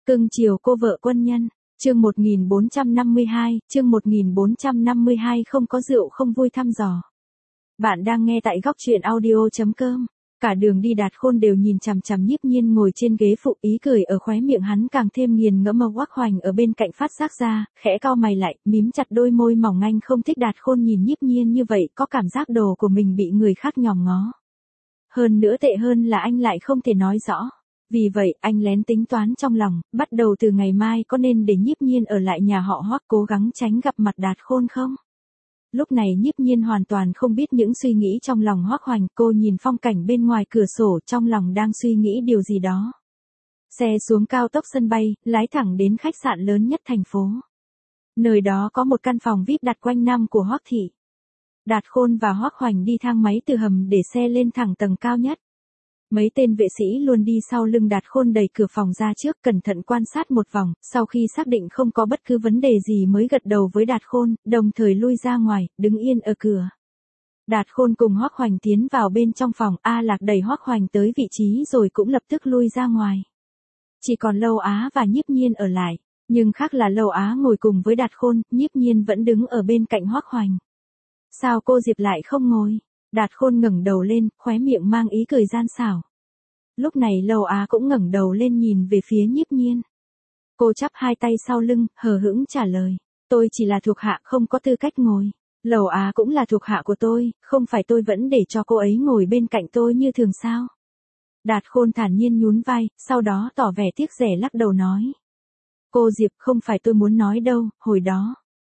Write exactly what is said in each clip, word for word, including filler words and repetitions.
Cưng chiều cô vợ quân nhân, chương một nghìn bốn trăm năm mươi hai, chương một nghìn bốn trăm năm mươi hai không có rượu không vui thăm dò. Bạn đang nghe tại góc truyện audio chấm com. Cả đường đi Đạt Khôn đều nhìn chằm chằm Nhiếp Nhiên ngồi trên ghế phụ, ý cười ở khóe miệng hắn càng thêm nghiền ngẫm. Mâu Hoắc Hoành ở bên cạnh phát giác ra, khẽ cau mày lại, mím chặt đôi môi mỏng. Anh không thích Đạt Khôn nhìn Nhiếp Nhiên như vậy, có cảm giác đồ của mình bị người khác nhòm ngó. Hơn nữa tệ hơn là anh lại không thể nói rõ. Vì vậy, anh lén tính toán trong lòng, bắt đầu từ ngày mai có nên để Nhiếp Nhiên ở lại nhà họ Hoắc cố gắng tránh gặp mặt Đạt Khôn không? Lúc này Nhiếp Nhiên hoàn toàn không biết những suy nghĩ trong lòng Hoắc Hoành. Cô nhìn phong cảnh bên ngoài cửa sổ, trong lòng đang suy nghĩ điều gì đó. Xe xuống cao tốc sân bay, lái thẳng đến khách sạn lớn nhất thành phố. Nơi đó có một căn phòng vi ai pi đặt quanh năm của Hoắc thị. Đạt Khôn và Hoắc Hoành đi thang máy từ hầm để xe lên thẳng tầng cao nhất. Mấy tên vệ sĩ luôn đi sau lưng Đạt Khôn đẩy cửa phòng ra trước, cẩn thận quan sát một vòng, sau khi xác định không có bất cứ vấn đề gì mới gật đầu với Đạt Khôn, đồng thời lui ra ngoài, đứng yên ở cửa. Đạt Khôn cùng Hoắc Hoành tiến vào bên trong phòng, A Lạc đẩy Hoắc Hoành tới vị trí rồi cũng lập tức lui ra ngoài. Chỉ còn Lâu Á và Nhiếp Nhiên ở lại, nhưng khác là Lâu Á ngồi cùng với Đạt Khôn, Nhiếp Nhiên vẫn đứng ở bên cạnh Hoắc Hoành. Sao cô Diệp lại không ngồi? Đạt Khôn ngẩng đầu lên, khóe miệng mang ý cười gian xảo. Lúc này Lâu Á cũng ngẩng đầu lên nhìn về phía Nhiếp Nhiên. Cô chắp hai tay sau lưng, hờ hững trả lời. Tôi chỉ là thuộc hạ, không có tư cách ngồi. Lâu Á cũng là thuộc hạ của tôi, không phải tôi vẫn để cho cô ấy ngồi bên cạnh tôi như thường sao? Đạt Khôn thản nhiên nhún vai, sau đó tỏ vẻ tiếc rẻ lắc đầu nói. Cô Diệp, không phải tôi muốn nói đâu, hồi đó.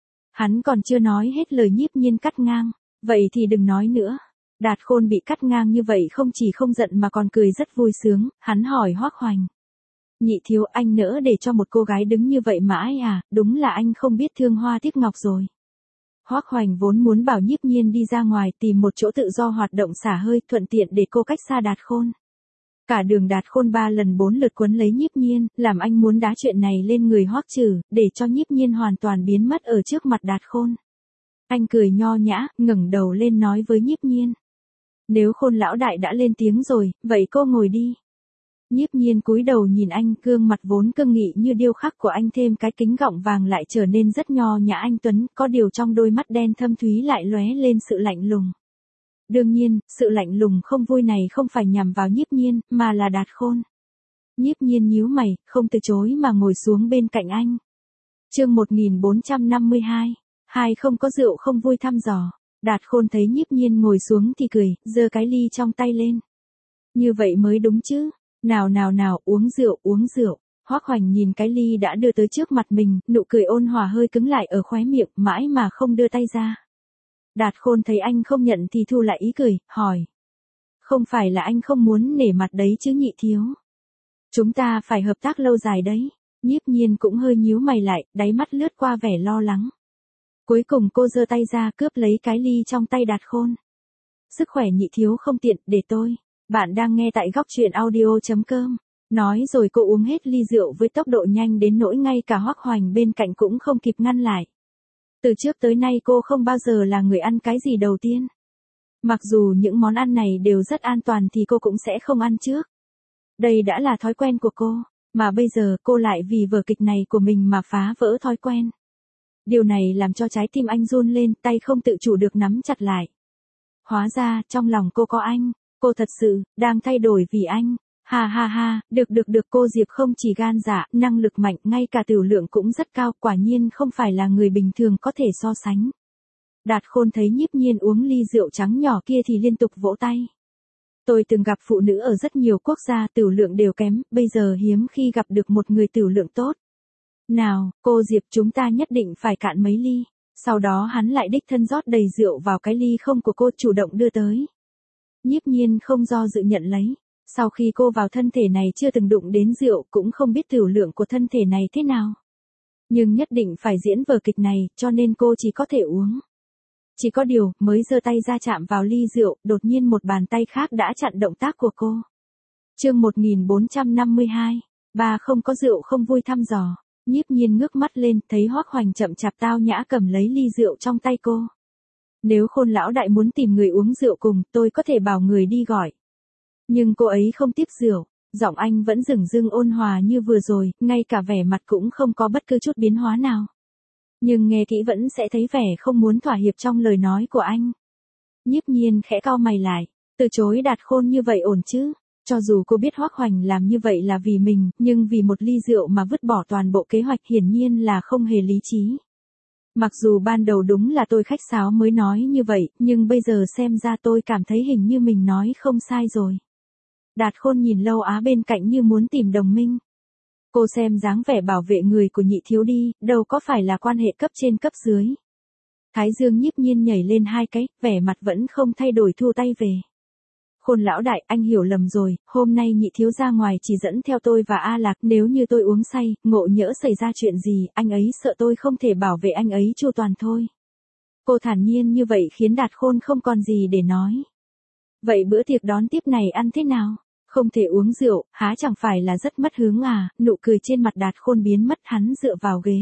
Hắn còn chưa nói hết lời, Nhiếp Nhiên cắt ngang. Vậy thì đừng nói nữa. Đạt Khôn bị cắt ngang như vậy không chỉ không giận mà còn cười rất vui sướng, hắn hỏi Hoắc Hoành. Nhị thiếu, anh nỡ để cho một cô gái đứng như vậy mãi à, đúng là anh không biết thương hoa tiếc ngọc rồi. Hoắc Hoành vốn muốn bảo Nhiếp Nhiên đi ra ngoài tìm một chỗ tự do hoạt động xả hơi, thuận tiện để cô cách xa Đạt Khôn. Cả đường Đạt Khôn ba lần bốn lượt quấn lấy Nhiếp Nhiên, làm anh muốn đá chuyện này lên người Hoắc Trừ, để cho Nhiếp Nhiên hoàn toàn biến mất ở trước mặt Đạt Khôn. Anh cười nho nhã, ngẩng đầu lên nói với Nhiếp Nhiên. Nếu Khôn lão đại đã lên tiếng rồi, vậy cô ngồi đi. Nhiếp Nhiên cúi đầu nhìn anh, gương mặt vốn cương nghị như điêu khắc của anh thêm cái kính gọng vàng lại trở nên rất nho nhã anh tuấn, có điều trong đôi mắt đen thâm thúy lại lóe lên sự lạnh lùng. Đương nhiên, sự lạnh lùng không vui này không phải nhằm vào Nhiếp Nhiên, mà là Đạt Khôn. Nhiếp Nhiên nhíu mày, không từ chối mà ngồi xuống bên cạnh anh. Chương một nghìn bốn trăm năm mươi hai. Hai không có rượu không vui thăm dò. Đạt Khôn thấy Nhiếp Nhiên ngồi xuống thì cười, giơ cái ly trong tay lên. Như vậy mới đúng chứ. Nào nào nào, uống rượu, uống rượu. Hoắc Hoành nhìn cái ly đã đưa tới trước mặt mình, nụ cười ôn hòa hơi cứng lại ở khóe miệng, mãi mà không đưa tay ra. Đạt Khôn thấy anh không nhận thì thu lại ý cười, hỏi. Không phải là anh không muốn nể mặt đấy chứ nhị thiếu. Chúng ta phải hợp tác lâu dài đấy. Nhiếp Nhiên cũng hơi nhíu mày lại, đáy mắt lướt qua vẻ lo lắng. Cuối cùng cô giơ tay ra cướp lấy cái ly trong tay Đạt Khôn. Sức khỏe nhị thiếu không tiện, để tôi. Bạn đang nghe tại góc truyện audio chấm com. Nói rồi cô uống hết ly rượu với tốc độ nhanh đến nỗi ngay cả Hoắc Hoành bên cạnh cũng không kịp ngăn lại. Từ trước tới nay cô không bao giờ là người ăn cái gì đầu tiên. Mặc dù những món ăn này đều rất an toàn thì cô cũng sẽ không ăn trước. Đây đã là thói quen của cô, mà bây giờ cô lại vì vở kịch này của mình mà phá vỡ thói quen. Điều này làm cho trái tim anh run lên, tay không tự chủ được nắm chặt lại. Hóa ra, trong lòng cô có anh, cô thật sự, đang thay đổi vì anh. Ha ha ha, được được được, cô Diệp không chỉ gan dạ, năng lực mạnh, ngay cả tiểu lượng cũng rất cao, quả nhiên không phải là người bình thường có thể so sánh. Đạt Khôn thấy Nhiếp Nhiên uống ly rượu trắng nhỏ kia thì liên tục vỗ tay. Tôi từng gặp phụ nữ ở rất nhiều quốc gia tiểu lượng đều kém, bây giờ hiếm khi gặp được một người tiểu lượng tốt. Nào, cô Diệp, chúng ta nhất định phải cạn mấy ly. Sau đó hắn lại đích thân rót đầy rượu vào cái ly không của cô, chủ động đưa tới. Nhiếp Nhiên không do dự nhận lấy. Sau khi cô vào thân thể này chưa từng đụng đến rượu, cũng không biết tiểu lượng của thân thể này thế nào. Nhưng nhất định phải diễn vở kịch này, cho nên cô chỉ có thể uống. Chỉ có điều, mới giơ tay ra chạm vào ly rượu, đột nhiên một bàn tay khác đã chặn động tác của cô. Chương một nghìn bốn trăm năm mươi hai. Ba không có rượu không vui thăm dò. Nhiếp Nhiên ngước mắt lên, thấy Hoắc Hoành chậm chạp tao nhã cầm lấy ly rượu trong tay cô. Nếu Khôn lão đại muốn tìm người uống rượu cùng, tôi có thể bảo người đi gọi. Nhưng cô ấy không tiếp rượu. Giọng anh vẫn dửng dưng ôn hòa như vừa rồi, ngay cả vẻ mặt cũng không có bất cứ chút biến hóa nào. Nhưng nghe kỹ vẫn sẽ thấy vẻ không muốn thỏa hiệp trong lời nói của anh. Nhiếp Nhiên khẽ cau mày lại, từ chối Đạt Khôn như vậy ổn chứ? Cho dù cô biết Hoắc Hoành làm như vậy là vì mình, nhưng vì một ly rượu mà vứt bỏ toàn bộ kế hoạch hiển nhiên là không hề lý trí. Mặc dù ban đầu đúng là tôi khách sáo mới nói như vậy, nhưng bây giờ xem ra tôi cảm thấy hình như mình nói không sai rồi. Đạt Khôn nhìn Lâu Á bên cạnh như muốn tìm đồng minh. Cô xem dáng vẻ bảo vệ người của Nhị thiếu đi, đâu có phải là quan hệ cấp trên cấp dưới. Thái dương Nhiếp Nhiên nhảy lên hai cái, vẻ mặt vẫn không thay đổi thu tay về. Khôn lão đại, anh hiểu lầm rồi, hôm nay Nhị thiếu ra ngoài chỉ dẫn theo tôi và A Lạc, nếu như tôi uống say, ngộ nhỡ xảy ra chuyện gì, anh ấy sợ tôi không thể bảo vệ anh ấy chu toàn thôi. Cô thản nhiên như vậy khiến Đạt Khôn không còn gì để nói. Vậy bữa tiệc đón tiếp này ăn thế nào? Không thể uống rượu, há chẳng phải là rất mất hứng à? Nụ cười trên mặt Đạt Khôn biến mất, hắn dựa vào ghế.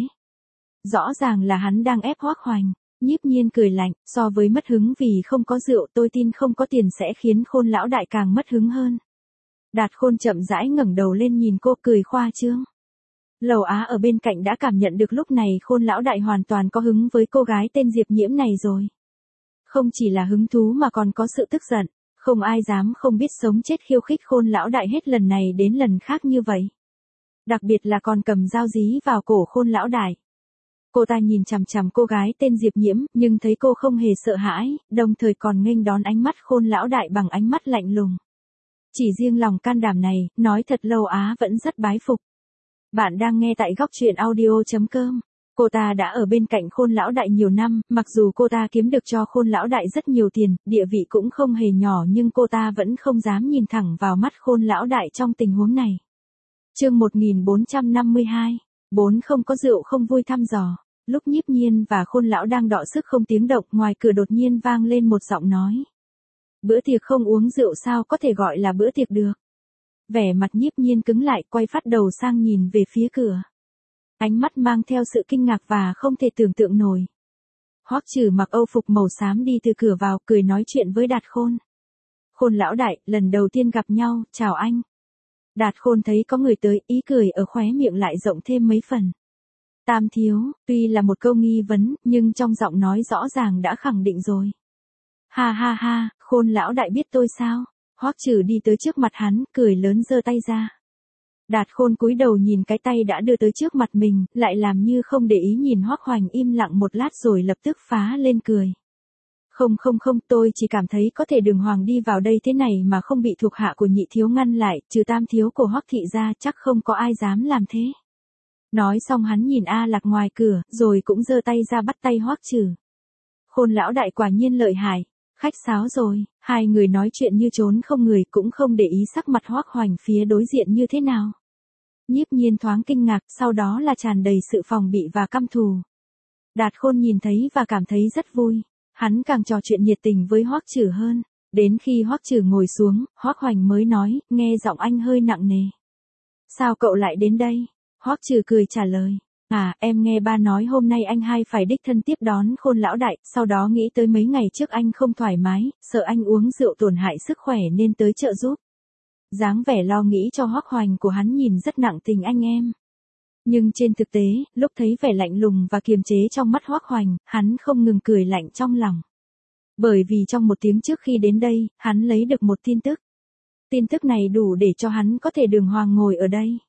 Rõ ràng là hắn đang ép Hoắc Hoành. Nhiếp Nhiên cười lạnh, so với mất hứng vì không có rượu tôi tin không có tiền sẽ khiến Khôn lão đại càng mất hứng hơn. Đạt Khôn chậm rãi ngẩng đầu lên nhìn cô cười khoa trương. Lầu Á ở bên cạnh đã cảm nhận được lúc này Khôn lão đại hoàn toàn có hứng với cô gái tên Diệp Nhiễm này rồi. Không chỉ là hứng thú mà còn có sự tức giận, không ai dám không biết sống chết khiêu khích Khôn lão đại hết lần này đến lần khác như vậy. Đặc biệt là còn cầm dao dí vào cổ Khôn lão đại. Cô ta nhìn chằm chằm cô gái tên Diệp Nhiễm, nhưng thấy cô không hề sợ hãi, đồng thời còn nghênh đón ánh mắt Khôn lão đại bằng ánh mắt lạnh lùng. Chỉ riêng lòng can đảm này, nói thật Lâu Á vẫn rất bái phục. Bạn đang nghe tại góc truyện audio chấm com. Cô ta đã ở bên cạnh Khôn lão đại nhiều năm, mặc dù cô ta kiếm được cho Khôn lão đại rất nhiều tiền, địa vị cũng không hề nhỏ, nhưng cô ta vẫn không dám nhìn thẳng vào mắt Khôn lão đại trong tình huống này. Chương một nghìn bốn trăm năm mươi hai, bốn không có rượu không vui thăm dò. Lúc Nhiếp Nhiên và Khôn lão đang đọ sức không tiếng động, ngoài cửa đột nhiên vang lên một giọng nói. Bữa tiệc không uống rượu sao có thể gọi là bữa tiệc được? Vẻ mặt Nhiếp Nhiên cứng lại, quay phát đầu sang nhìn về phía cửa. Ánh mắt mang theo sự kinh ngạc và không thể tưởng tượng nổi. Hoắc Trừ mặc âu phục màu xám đi từ cửa vào, cười nói chuyện với Đạt Khôn. Khôn lão đại, lần đầu tiên gặp nhau, chào anh. Đạt Khôn thấy có người tới, ý cười ở khóe miệng lại rộng thêm mấy phần. Tam thiếu, tuy là một câu nghi vấn, nhưng trong giọng nói rõ ràng đã khẳng định rồi. Ha ha ha, Khôn lão đại biết tôi sao? Hoắc Trừ đi tới trước mặt hắn, cười lớn giơ tay ra. Đạt Khôn cúi đầu nhìn cái tay đã đưa tới trước mặt mình, lại làm như không để ý nhìn Hoắc Hoành im lặng một lát rồi lập tức phá lên cười. Không không không, tôi chỉ cảm thấy có thể đường hoàng đi vào đây thế này mà không bị thuộc hạ của Nhị thiếu ngăn lại, trừ Tam thiếu của Hoắc thị ra chắc không có ai dám làm thế. Nói xong hắn nhìn A Lạc ngoài cửa, rồi cũng giơ tay ra bắt tay Hoắc Trừ. Khôn lão đại quả nhiên lợi hại, khách sáo rồi, hai người nói chuyện như trốn không người, cũng không để ý sắc mặt Hoắc Hoành phía đối diện như thế nào. Nhiếp Nhiên thoáng kinh ngạc, sau đó là tràn đầy sự phòng bị và căm thù. Đạt Khôn nhìn thấy và cảm thấy rất vui, hắn càng trò chuyện nhiệt tình với Hoắc Trừ hơn, đến khi Hoắc Trừ ngồi xuống, Hoắc Hoành mới nói, nghe giọng anh hơi nặng nề. Sao cậu lại đến đây? Hoắc Trừ cười trả lời. À, em nghe ba nói hôm nay anh hai phải đích thân tiếp đón Khôn lão đại, sau đó nghĩ tới mấy ngày trước anh không thoải mái, sợ anh uống rượu tổn hại sức khỏe nên tới trợ giúp. Dáng vẻ lo nghĩ cho Hoắc Hoành của hắn nhìn rất nặng tình anh em. Nhưng trên thực tế, lúc thấy vẻ lạnh lùng và kiềm chế trong mắt Hoắc Hoành, hắn không ngừng cười lạnh trong lòng. Bởi vì trong một tiếng trước khi đến đây, hắn lấy được một tin tức. Tin tức này đủ để cho hắn có thể đường hoàng ngồi ở đây.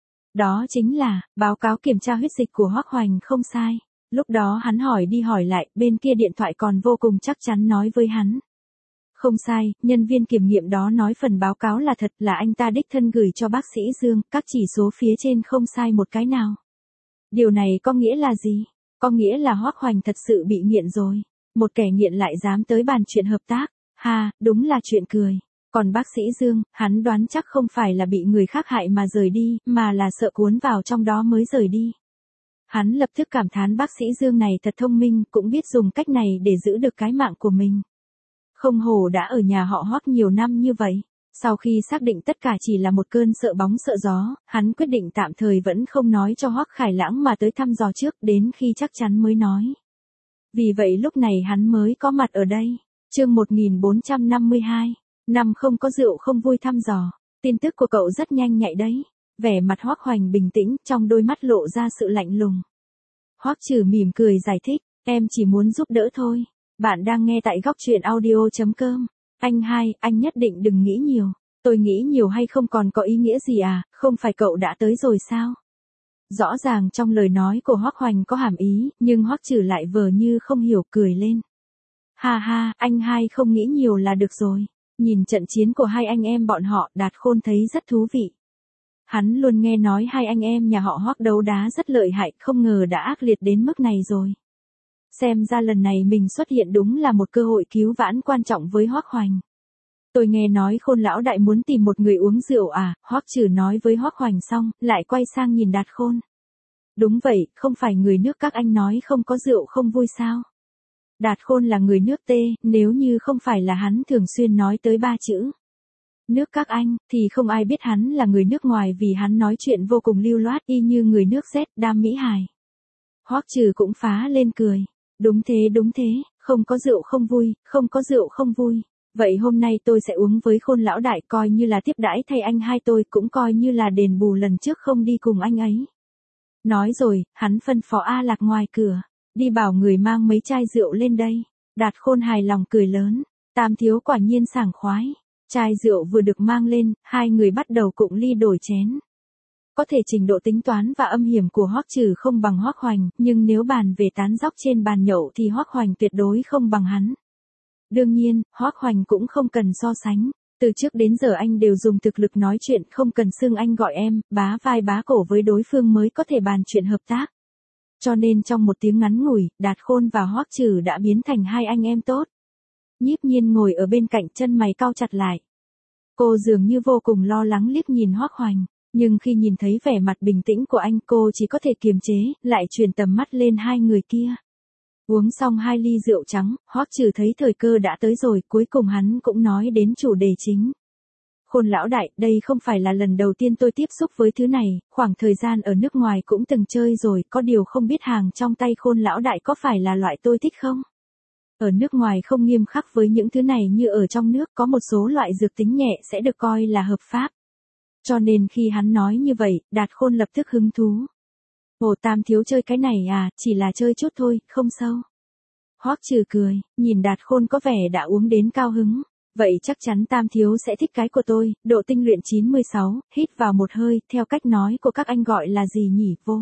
Đó chính là, báo cáo kiểm tra huyết dịch của Hoắc Hoành không sai. Lúc đó hắn hỏi đi hỏi lại, bên kia điện thoại còn vô cùng chắc chắn nói với hắn. Không sai, nhân viên kiểm nghiệm đó nói phần báo cáo là thật, là anh ta đích thân gửi cho bác sĩ Dương, các chỉ số phía trên không sai một cái nào. Điều này có nghĩa là gì? Có nghĩa là Hoắc Hoành thật sự bị nghiện rồi. Một kẻ nghiện lại dám tới bàn chuyện hợp tác. Ha, đúng là chuyện cười. Còn bác sĩ Dương, hắn đoán chắc không phải là bị người khác hại mà rời đi, mà là sợ cuốn vào trong đó mới rời đi. Hắn lập tức cảm thán bác sĩ Dương này thật thông minh, cũng biết dùng cách này để giữ được cái mạng của mình. Không hổ đã ở nhà họ Hoắc nhiều năm như vậy. Sau khi xác định tất cả chỉ là một cơn sợ bóng sợ gió, hắn quyết định tạm thời vẫn không nói cho Hoắc Khải Lãng mà tới thăm dò trước, đến khi chắc chắn mới nói. Vì vậy lúc này hắn mới có mặt ở đây. Chương một nghìn bốn trăm năm mươi hai. Năm không có rượu không vui thăm dò. Tin tức của cậu rất nhanh nhạy đấy. Vẻ mặt Hoắc Hoành bình tĩnh, trong đôi mắt lộ ra sự lạnh lùng. Hoắc Trừ mỉm cười giải thích, em chỉ muốn giúp đỡ thôi. Bạn đang nghe tại góc truyện audio chấm com. Anh hai, anh nhất định đừng nghĩ nhiều. Tôi nghĩ nhiều hay không còn có ý nghĩa gì à, không phải cậu đã tới rồi sao? Rõ ràng trong lời nói của Hoắc Hoành có hàm ý, nhưng Hoắc Trừ lại vờ như không hiểu, cười lên. Ha ha, anh hai không nghĩ nhiều là được rồi. Nhìn trận chiến của hai anh em bọn họ, Đạt Khôn thấy rất thú vị. Hắn luôn nghe nói hai anh em nhà họ Hoắc đấu đá rất lợi hại, không ngờ đã ác liệt đến mức này rồi. Xem ra lần này mình xuất hiện đúng là một cơ hội cứu vãn quan trọng với Hoắc Hoành. Tôi nghe nói Khôn lão đại muốn tìm một người uống rượu à, Hoắc Trừ nói với Hoắc Hoành xong, lại quay sang nhìn Đạt Khôn. Đúng vậy, không phải người nước các anh nói không có rượu không vui sao? Đạt Khôn là người nước Tê, nếu như không phải là hắn thường xuyên nói tới ba chữ nước các anh, thì không ai biết hắn là người nước ngoài vì hắn nói chuyện vô cùng lưu loát y như người nước Z, đam mỹ hài. Hoắc Trừ cũng phá lên cười. Đúng thế đúng thế, không có rượu không vui, không có rượu không vui. Vậy hôm nay tôi sẽ uống với Khôn lão đại, coi như là tiếp đãi thay anh hai tôi, cũng coi như là đền bù lần trước không đi cùng anh ấy. Nói rồi, hắn phân phó A Lạc ngoài cửa, đi bảo người mang mấy chai rượu lên đây. Đạt Khôn hài lòng cười lớn, Tam thiếu quả nhiên sảng khoái. Chai rượu vừa được mang lên, hai người bắt đầu cụng ly đổi chén. Có thể trình độ tính toán và âm hiểm của Hoắc Trừ không bằng Hoắc Hoành, nhưng nếu bàn về tán dóc trên bàn nhậu thì Hoắc Hoành tuyệt đối không bằng hắn. Đương nhiên, Hoắc Hoành cũng không cần so sánh. Từ trước đến giờ anh đều dùng thực lực nói chuyện, không cần xưng anh gọi em, bá vai bá cổ với đối phương mới có thể bàn chuyện hợp tác. Cho nên trong một tiếng ngắn ngủi, Đạt Khôn và Hoắc Trừ đã biến thành hai anh em tốt. Nhiếp Nhiên ngồi ở bên cạnh, chân mày cau chặt lại. Cô dường như vô cùng lo lắng liếc nhìn Hoắc Hoành, nhưng khi nhìn thấy vẻ mặt bình tĩnh của anh, cô chỉ có thể kiềm chế, lại chuyển tầm mắt lên hai người kia. Uống xong hai ly rượu trắng, Hoắc Trừ thấy thời cơ đã tới rồi, cuối cùng hắn cũng nói đến chủ đề chính. Khôn lão đại, đây không phải là lần đầu tiên tôi tiếp xúc với thứ này, khoảng thời gian ở nước ngoài cũng từng chơi rồi, có điều không biết hàng trong tay Khôn lão đại có phải là loại tôi thích không? Ở nước ngoài không nghiêm khắc với những thứ này như ở trong nước, có một số loại dược tính nhẹ sẽ được coi là hợp pháp. Cho nên khi hắn nói như vậy, Đạt Khôn lập tức hứng thú. Ồ, Tam thiếu chơi cái này à, chỉ là chơi chút thôi, không sâu. Hoắc Trừ cười, nhìn Đạt Khôn có vẻ đã uống đến cao hứng. Vậy chắc chắn Tam thiếu sẽ thích cái của tôi, độ tinh luyện chín mươi sáu, hít vào một hơi, theo cách nói của các anh gọi là gì nhỉ, vô.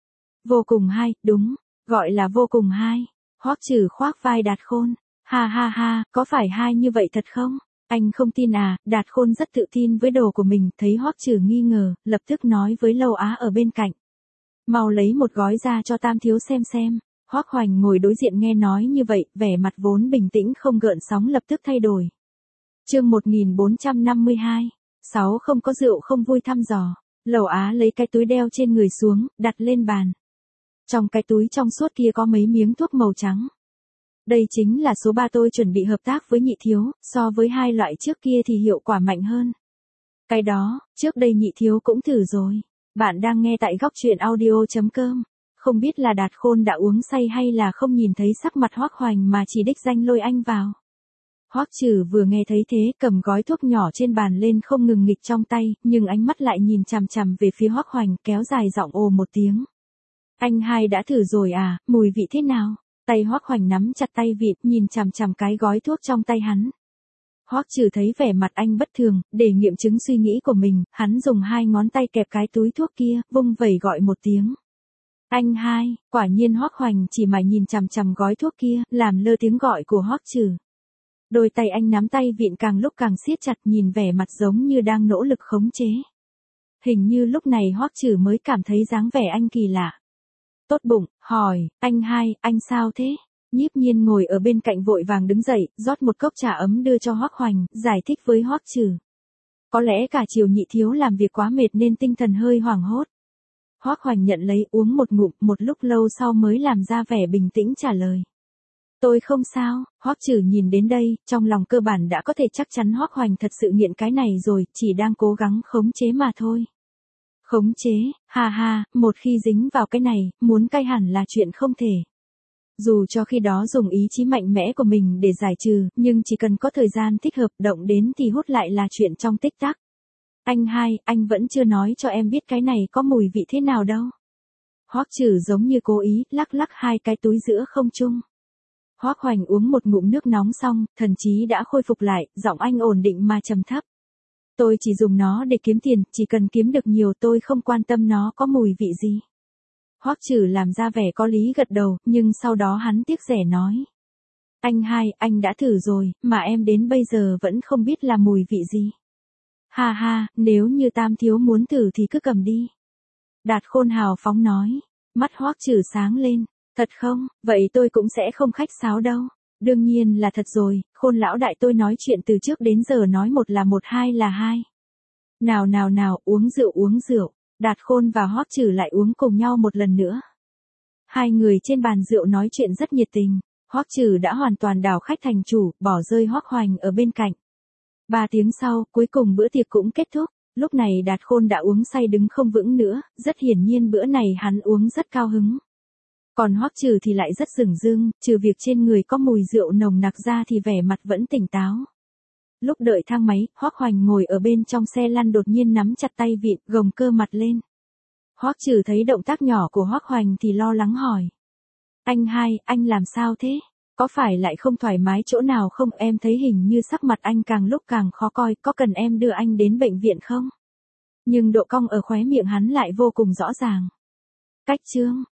Vô cùng hay, đúng, gọi là vô cùng hay. Hoắc Trừ khoác vai Đạt Khôn, ha ha ha, có phải hay như vậy thật không? Anh không tin à? Đạt Khôn rất tự tin với đồ của mình, thấy Hoắc Trừ nghi ngờ, lập tức nói với Lâu Á ở bên cạnh. Mau lấy một gói ra cho Tam thiếu xem xem. Hoắc Hoành ngồi đối diện nghe nói như vậy, vẻ mặt vốn bình tĩnh không gợn sóng lập tức thay đổi. Chương một nghìn bốn trăm năm mươi hai, sáu không có rượu không vui thăm dò. Lầu Á lấy cái túi đeo trên người xuống, đặt lên bàn. Trong cái túi trong suốt kia có mấy miếng thuốc màu trắng. Đây chính là số ba tôi chuẩn bị hợp tác với Nhị thiếu, so với hai loại trước kia thì hiệu quả mạnh hơn. Cái đó, trước đây Nhị thiếu cũng thử rồi. Bạn đang nghe tại góc truyện audio chấm com. Không biết là Đạt Khôn đã uống say hay là không nhìn thấy sắc mặt Hoắc Hoành mà chỉ đích danh lôi anh vào. Hoắc Trừ vừa nghe thấy thế, cầm gói thuốc nhỏ trên bàn lên không ngừng nghịch trong tay, nhưng ánh mắt lại nhìn chằm chằm về phía Hoắc Hoành, kéo dài giọng ồ một tiếng. Anh hai đã thử rồi à, mùi vị thế nào? Tay Hoắc Hoành nắm chặt tay vịt, nhìn chằm chằm cái gói thuốc trong tay hắn. Hoắc Trừ thấy vẻ mặt anh bất thường, để nghiệm chứng suy nghĩ của mình, hắn dùng hai ngón tay kẹp cái túi thuốc kia, vung vẩy gọi một tiếng. Anh hai, quả nhiên Hoắc Hoành chỉ mải nhìn chằm chằm gói thuốc kia, làm lơ tiếng gọi của Hoắc Trừ. Đôi tay anh nắm tay vịn càng lúc càng siết chặt, nhìn vẻ mặt giống như đang nỗ lực khống chế. Hình như lúc này Hoắc Trừ mới cảm thấy dáng vẻ anh kỳ lạ. Tốt bụng, hỏi, anh hai, anh sao thế? Nhiếp Nhiên ngồi ở bên cạnh vội vàng đứng dậy, rót một cốc trà ấm đưa cho Hoắc Hoành, giải thích với Hoắc Trừ. Có lẽ cả chiều Nhị thiếu làm việc quá mệt nên tinh thần hơi hoảng hốt. Hoắc Hoành nhận lấy uống một ngụm, một lúc lâu sau mới làm ra vẻ bình tĩnh trả lời. Tôi không sao. Hoắc Trừ nhìn đến đây, trong lòng cơ bản đã có thể chắc chắn Hoắc Hoành thật sự nghiện cái này rồi, chỉ đang cố gắng khống chế mà thôi. Khống chế, ha ha, một khi dính vào cái này, muốn cai hẳn là chuyện không thể. Dù cho khi đó dùng ý chí mạnh mẽ của mình để giải trừ, nhưng chỉ cần có thời gian thích hợp động đến thì hút lại là chuyện trong tích tắc. Anh hai, anh vẫn chưa nói cho em biết cái này có mùi vị thế nào đâu. Hoắc Trử giống như cố ý, lắc lắc hai cái túi giữa không trung. Hoắc Hoành uống một ngụm nước nóng xong, thần trí đã khôi phục lại, giọng anh ổn định mà trầm thấp. Tôi chỉ dùng nó để kiếm tiền, chỉ cần kiếm được nhiều tôi không quan tâm nó có mùi vị gì. Hoắc Trử làm ra vẻ có lý gật đầu, nhưng sau đó hắn tiếc rẻ nói. Anh hai, anh đã thử rồi, mà em đến bây giờ vẫn không biết là mùi vị gì. Ha ha, nếu như Tam thiếu muốn thử thì cứ cầm đi. Đạt Khôn hào phóng nói. Mắt Hoắc Trử sáng lên. Thật không, vậy tôi cũng sẽ không khách sáo đâu. Đương nhiên là thật rồi, Khôn lão đại tôi nói chuyện từ trước đến giờ nói một là một, hai là hai. Nào nào nào, uống rượu uống rượu. Đạt Khôn và Hoắc Trử lại uống cùng nhau một lần nữa. Hai người trên bàn rượu nói chuyện rất nhiệt tình. Hoắc Trử đã hoàn toàn đảo khách thành chủ, bỏ rơi Hoắc Hoành ở bên cạnh. Ba tiếng sau, cuối cùng bữa tiệc cũng kết thúc. Lúc này Đạt Khôn đã uống say đứng không vững nữa, rất hiển nhiên bữa này hắn uống rất cao hứng. Còn Hoắc Trử thì lại rất dửng dưng, trừ việc trên người có mùi rượu nồng nặc ra thì vẻ mặt vẫn tỉnh táo. Lúc đợi thang máy, Hoắc Hoành ngồi ở bên trong xe lăn đột nhiên nắm chặt tay vịn, gồng cơ mặt lên. Hoắc Trử thấy động tác nhỏ của Hoắc Hoành thì lo lắng hỏi. Anh hai, anh làm sao thế? Có phải lại không thoải mái chỗ nào không? Em thấy hình như sắc mặt anh càng lúc càng khó coi, có cần em đưa anh đến bệnh viện không? Nhưng độ cong ở khóe miệng hắn lại vô cùng rõ ràng. Cách chương